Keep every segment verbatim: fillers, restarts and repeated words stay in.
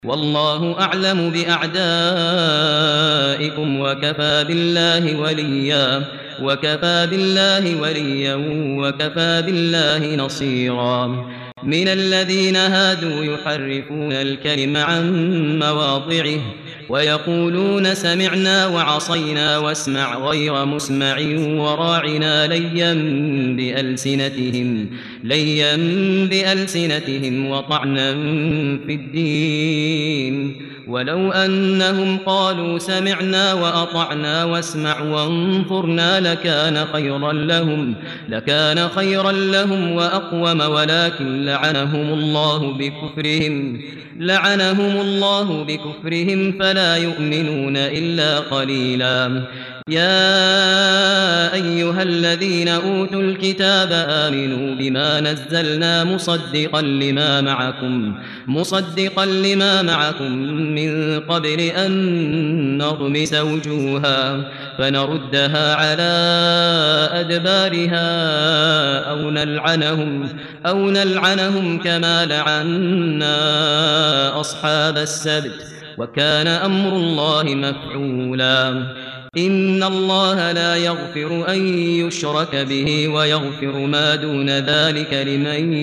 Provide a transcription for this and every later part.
والله أعلم بأعدائكم وكفى بالله وليا وكفى بالله وليا وكفى بالله نصيرا من الذين هادوا يحرفون الكلم عن مواضعه ويقولون سمعنا وعصينا واسمع غير مسمع وراعنا ليا بألسنتهم ليا بألسنتهم وطعنا في الدين ولو أنهم قالوا سمعنا وأطعنا واسمع وانظرنا لكان خيرا لهم لكان خيرا لهم وأقوم ولكن لعنهم الله بكفرهم لعنهم الله بكفرهم فلا يؤمنون إلا قليلا يا أيها الذين أوتوا الكتاب آمنوا بما نزلنا مصدقا لما معكم مصدقا لما معكم من قبل أن نطمس وجوها فنردها على أدبارها أو نلعنهم أو نلعنهم كما لعنا أصحاب السبت وكان أمر الله مفعولا إن الله لا يغفر أن يشرك به ويغفر ما دون ذلك لمن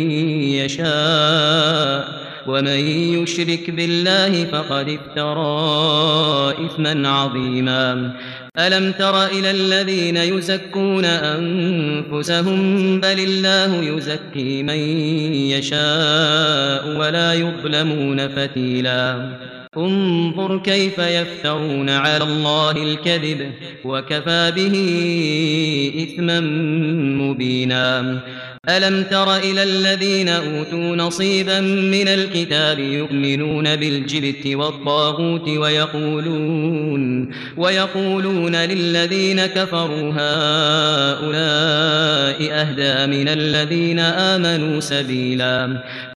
يشاء ومن يشرك بالله فقد افترى إثما عظيما ألم تر إلى الذين يزكون أنفسهم بل الله يزكي من يشاء ولا يظلمون فتيلا انظر كيف يفترون على الله الكذب وكفى به إثما مبينا ألم تر إلى الذين أوتوا نصيبا من الكتاب يؤمنون بالجبت والطاغوت ويقولون ويقولون للذين كفروا هؤلاء أهدى من الذين آمنوا سبيلا